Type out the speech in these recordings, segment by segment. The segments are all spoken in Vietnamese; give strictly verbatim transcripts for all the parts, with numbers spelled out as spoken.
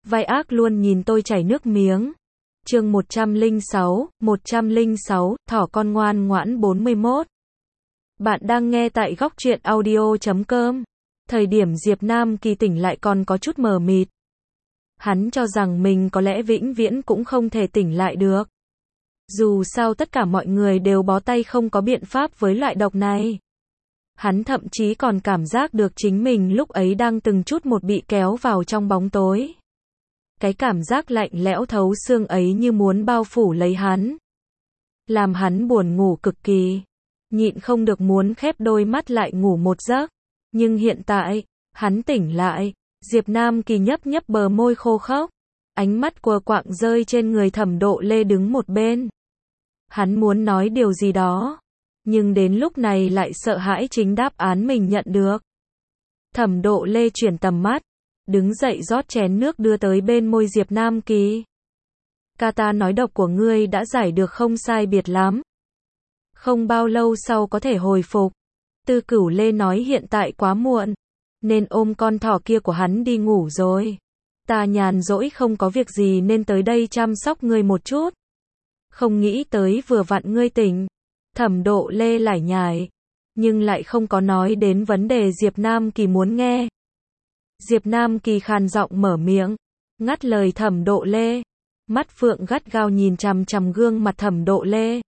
vai ác luôn nhìn tôi chảy nước miếng. Chương một trăm lẻ sáu, một trăm lẻ sáu, thỏ con ngoan ngoãn bốn mươi mốt. Bạn đang nghe tại góc truyện audio chấm com. Thời điểm Diệp Nam Kỳ tỉnh lại còn có chút mờ mịt. Hắn cho rằng mình có lẽ vĩnh viễn cũng không thể tỉnh lại được. Dù sao tất cả mọi người đều bó tay không có biện pháp với loại độc này. Hắn thậm chí còn cảm giác được chính mình lúc ấy đang từng chút một bị kéo vào trong bóng tối. Cái cảm giác lạnh lẽo thấu xương ấy như muốn bao phủ lấy hắn. Làm hắn buồn ngủ cực kỳ. Nhịn không được muốn khép đôi mắt lại ngủ một giấc. Nhưng hiện tại, hắn tỉnh lại. Diệp Nam Kỳ nhấp nhấp bờ môi khô khốc. Ánh mắt quờ quạng rơi trên người Thẩm Độ Lê đứng một bên. Hắn muốn nói điều gì đó. Nhưng đến lúc này lại sợ hãi chính đáp án mình nhận được. Thẩm Độ Lê chuyển tầm mắt. Đứng dậy rót chén nước đưa tới bên môi Diệp Nam Kỳ. Ca ta nói độc của ngươi đã giải được không sai biệt lắm. Không bao lâu sau có thể hồi phục. Tư Cửu Lê nói hiện tại quá muộn. Nên ôm con thỏ kia của hắn đi ngủ rồi. Ta nhàn rỗi không có việc gì nên tới đây chăm sóc ngươi một chút. Không nghĩ tới vừa vặn ngươi tỉnh. Thẩm Độ Lê lải nhải. Nhưng lại không có nói đến vấn đề Diệp Nam Kỳ muốn nghe. Diệp Nam Kỳ khàn giọng mở miệng. Ngắt lời Thẩm Độ Lê. Mắt phượng gắt gao nhìn chằm chằm gương mặt Thẩm Độ Lê.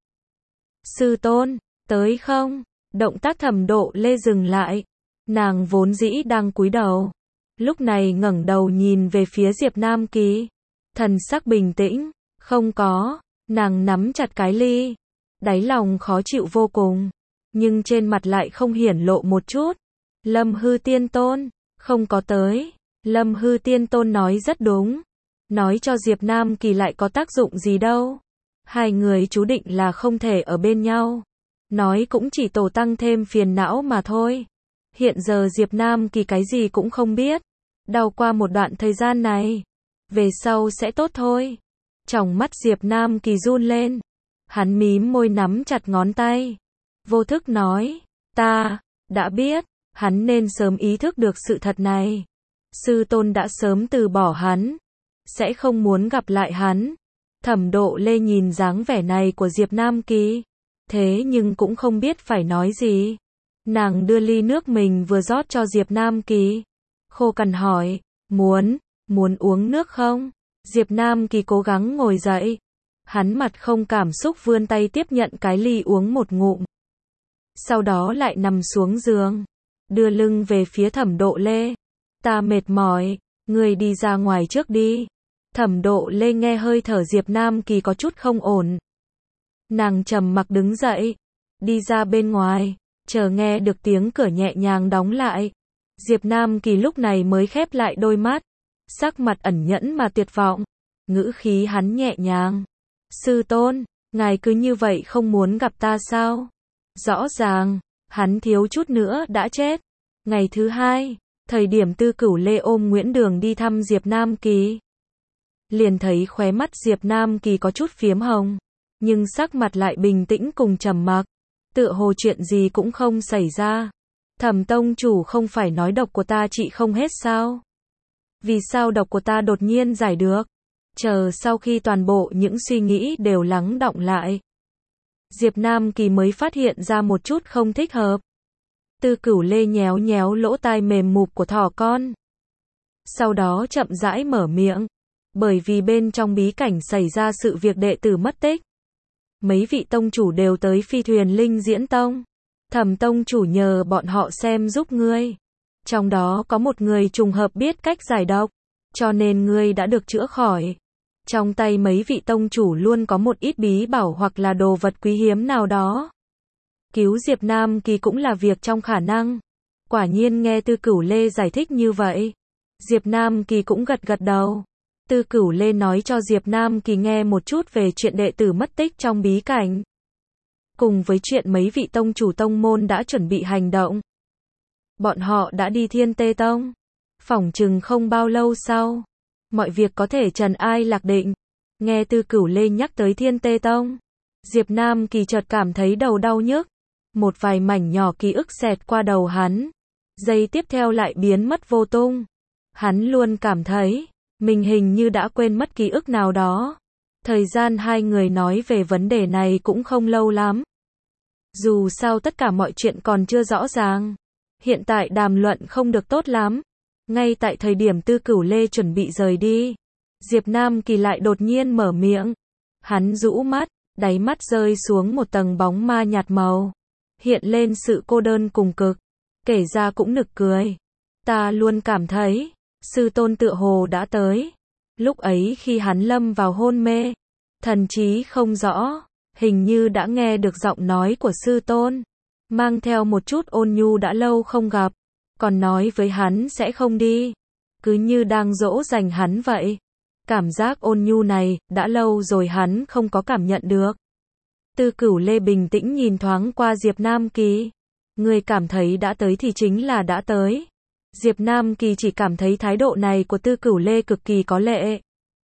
Sư tôn, tới không? Động tác Thẩm Độ Lê dừng lại. Nàng vốn dĩ đang cúi đầu. Lúc này ngẩng đầu nhìn về phía Diệp Nam Kỳ. Thần sắc bình tĩnh. Không có. Nàng nắm chặt cái ly. Đáy lòng khó chịu vô cùng. Nhưng trên mặt lại không hiển lộ một chút. Lâm Hư Tiên Tôn. Không có tới. Lâm Hư Tiên Tôn nói rất đúng. Nói cho Diệp Nam Kỳ lại có tác dụng gì đâu. Hai người chú định là không thể ở bên nhau. Nói cũng chỉ tổ tăng thêm phiền não mà thôi. Hiện giờ Diệp Nam Kỳ cái gì cũng không biết. Đau qua một đoạn thời gian này. Về sau sẽ tốt thôi. Tròng mắt Diệp Nam Kỳ run lên. Hắn mím môi nắm chặt ngón tay. Vô thức nói. Ta, đã biết. Hắn nên sớm ý thức được sự thật này. Sư tôn đã sớm từ bỏ hắn. Sẽ không muốn gặp lại hắn. Thẩm Độ Lê nhìn dáng vẻ này của Diệp Nam Kỳ. Thế nhưng cũng không biết phải nói gì. Nàng đưa ly nước mình vừa rót cho Diệp Nam Kỳ. Khô cằn hỏi. Muốn, muốn uống nước không? Diệp Nam Kỳ cố gắng ngồi dậy. Hắn mặt không cảm xúc vươn tay tiếp nhận cái ly uống một ngụm. Sau đó lại nằm xuống giường. Đưa lưng về phía Thẩm Độ Lê. Ta mệt mỏi, ngươi đi ra ngoài trước đi. Thẩm Độ Lê nghe hơi thở Diệp Nam Kỳ có chút không ổn. Nàng trầm mặc đứng dậy. Đi ra bên ngoài. Chờ nghe được tiếng cửa nhẹ nhàng đóng lại. Diệp Nam Kỳ lúc này mới khép lại đôi mắt. Sắc mặt ẩn nhẫn mà tuyệt vọng. Ngữ khí hắn nhẹ nhàng. Sư tôn, ngài cứ như vậy không muốn gặp ta sao? Rõ ràng, hắn thiếu chút nữa đã chết. Ngày thứ hai, thời điểm Tư Cửu Lê ôm Nguyễn Đường đi thăm Diệp Nam Kỳ. Liền thấy khóe mắt Diệp Nam Kỳ có chút phiếm hồng. Nhưng sắc mặt lại bình tĩnh cùng trầm mặc. Tựa hồ chuyện gì cũng không xảy ra. Thẩm tông chủ không phải nói độc của ta trị không hết sao? Vì sao độc của ta đột nhiên giải được? Chờ sau khi toàn bộ những suy nghĩ đều lắng đọng lại. Diệp Nam Kỳ mới phát hiện ra một chút không thích hợp. Tư Cửu Lê nhéo nhéo lỗ tai mềm mụp của thỏ con. Sau đó chậm rãi mở miệng. Bởi vì bên trong bí cảnh xảy ra sự việc đệ tử mất tích. Mấy vị tông chủ đều tới phi thuyền Linh Diễn Tông. Thẩm tông chủ nhờ bọn họ xem giúp ngươi. Trong đó có một người trùng hợp biết cách giải độc. Cho nên ngươi đã được chữa khỏi. Trong tay mấy vị tông chủ luôn có một ít bí bảo hoặc là đồ vật quý hiếm nào đó. Cứu Diệp Nam Kỳ cũng là việc trong khả năng. Quả nhiên nghe Tư Cửu Lê giải thích như vậy. Diệp Nam Kỳ cũng gật gật đầu. Tư Cửu Lê nói cho Diệp Nam Kỳ nghe một chút về chuyện đệ tử mất tích trong bí cảnh. Cùng với chuyện mấy vị tông chủ tông môn đã chuẩn bị hành động. Bọn họ đã đi Thiên Tê Tông. Phỏng chừng không bao lâu sau. Mọi việc có thể trần ai lạc định. Nghe Tư Cửu Lê nhắc tới Thiên Tê Tông. Diệp Nam Kỳ chợt cảm thấy đầu đau nhức. Một vài mảnh nhỏ ký ức xẹt qua đầu hắn. Giây tiếp theo lại biến mất vô tung. Hắn luôn cảm thấy. Mình hình như đã quên mất ký ức nào đó. Thời gian hai người nói về vấn đề này cũng không lâu lắm. Dù sao tất cả mọi chuyện còn chưa rõ ràng. Hiện tại đàm luận không được tốt lắm. Ngay tại thời điểm Tư Cửu Lê chuẩn bị rời đi, Diệp Nam Kỳ lại đột nhiên mở miệng. Hắn rũ mắt, đáy mắt rơi xuống một tầng bóng ma nhạt màu, hiện lên sự cô đơn cùng cực. Kể ra cũng nực cười. Ta luôn cảm thấy, sư tôn tựa hồ đã tới. Lúc ấy khi hắn lâm vào hôn mê, thần trí không rõ, hình như đã nghe được giọng nói của sư tôn, mang theo một chút ôn nhu đã lâu không gặp, còn nói với hắn sẽ không đi, cứ như đang dỗ dành hắn vậy. Cảm giác ôn nhu này, đã lâu rồi hắn không có cảm nhận được. Tư Cửu Lê bình tĩnh nhìn thoáng qua Diệp Nam Kỳ. Người cảm thấy đã tới thì chính là đã tới. Diệp Nam Kỳ chỉ cảm thấy thái độ này của Tư Cửu Lê cực kỳ có lệ.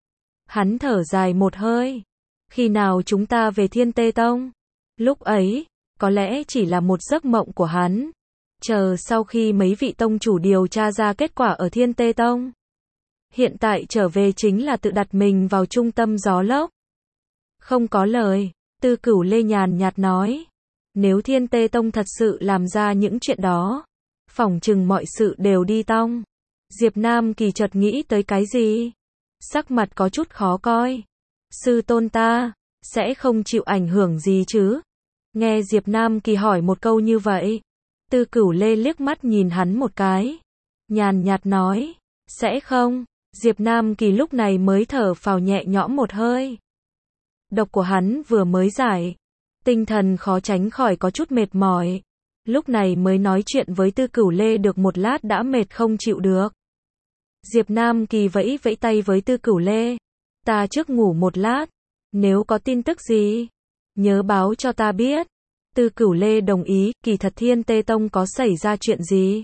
Hắn thở dài một hơi. Khi nào chúng ta về Thiên Tê Tông? Lúc ấy, có lẽ chỉ là một giấc mộng của hắn. Chờ sau khi mấy vị tông chủ điều tra ra kết quả ở Thiên Tê Tông. Hiện tại trở về chính là tự đặt mình vào trung tâm gió lốc. Không có lời, Tư Cửu Lê nhàn nhạt nói. Nếu Thiên Tê Tông thật sự làm ra những chuyện đó, phỏng chừng mọi sự đều đi tong. Diệp Nam Kỳ chợt nghĩ tới cái gì? Sắc mặt có chút khó coi. Sư tôn ta, sẽ không chịu ảnh hưởng gì chứ? Nghe Diệp Nam Kỳ hỏi một câu như vậy, Tư Cửu Lê liếc mắt nhìn hắn một cái. Nhàn nhạt nói, sẽ không. Diệp Nam Kỳ lúc này mới thở phào nhẹ nhõm một hơi. Độc của hắn vừa mới giải, tinh thần khó tránh khỏi có chút mệt mỏi. Lúc này mới nói chuyện với Tư Cửu Lê được một lát đã mệt không chịu được. Diệp Nam Kỳ vẫy vẫy tay với Tư Cửu Lê. Ta trước ngủ một lát, nếu có tin tức gì, nhớ báo cho ta biết. Tư Cửu Lê đồng ý, kỳ thật Thiên Tê Tông có xảy ra chuyện gì?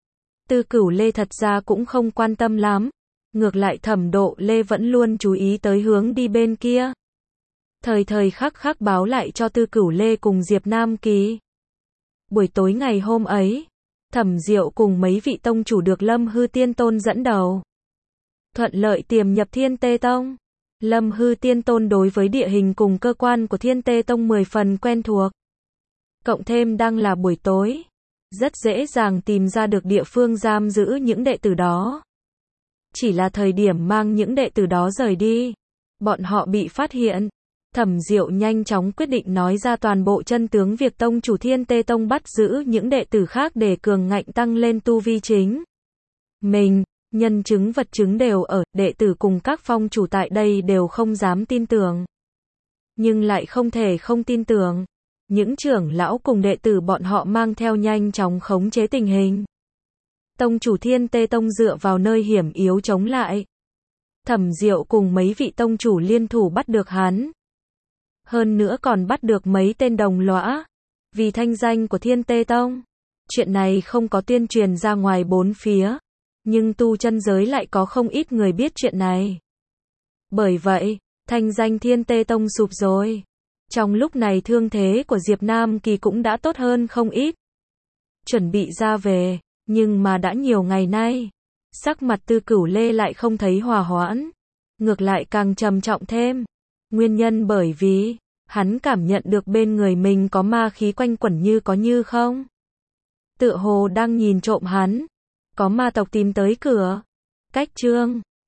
Tư Cửu Lê thật ra cũng không quan tâm lắm. Ngược lại Thẩm Độ Lê vẫn luôn chú ý tới hướng đi bên kia. Thời thời khắc khắc báo lại cho Tư Cửu Lê cùng Diệp Nam Kỳ. Buổi tối ngày hôm ấy, Thẩm Diệu cùng mấy vị tông chủ được Lâm Hư Tiên Tôn dẫn đầu, thuận lợi tiềm nhập Thiên Tê Tông. Lâm Hư Tiên Tôn đối với địa hình cùng cơ quan của Thiên Tê Tông mười phần quen thuộc. Cộng thêm đang là buổi tối, rất dễ dàng tìm ra được địa phương giam giữ những đệ tử đó. Chỉ là thời điểm mang những đệ tử đó rời đi, bọn họ bị phát hiện. Thẩm Diệu nhanh chóng quyết định nói ra toàn bộ chân tướng việc tông chủ Thiên Tê Tông bắt giữ những đệ tử khác để cường ngạnh tăng lên tu vi chính mình. Nhân chứng vật chứng đều ở, đệ tử cùng các phong chủ tại đây đều không dám tin tưởng. Nhưng lại không thể không tin tưởng. Những trưởng lão cùng đệ tử bọn họ mang theo nhanh chóng khống chế tình hình. Tông chủ Thiên Tê Tông dựa vào nơi hiểm yếu chống lại. Thẩm Diệu cùng mấy vị tông chủ liên thủ bắt được hắn. Hơn nữa còn bắt được mấy tên đồng lõa. Vì thanh danh của Thiên Tê Tông, chuyện này không có tuyên truyền ra ngoài bốn phía. Nhưng tu chân giới lại có không ít người biết chuyện này. Bởi vậy, thanh danh Thiên Tê Tông sụp rồi. Trong lúc này thương thế của Diệp Nam Kỳ cũng đã tốt hơn không ít. Chuẩn bị ra về, nhưng mà đã nhiều ngày nay, sắc mặt Tư Cửu Lê lại không thấy hòa hoãn. Ngược lại càng trầm trọng thêm. Nguyên nhân bởi vì, hắn cảm nhận được bên người mình có ma khí quanh quẩn như có như không. Tựa hồ đang nhìn trộm hắn. Có ma tộc tìm tới cửa. Cách chương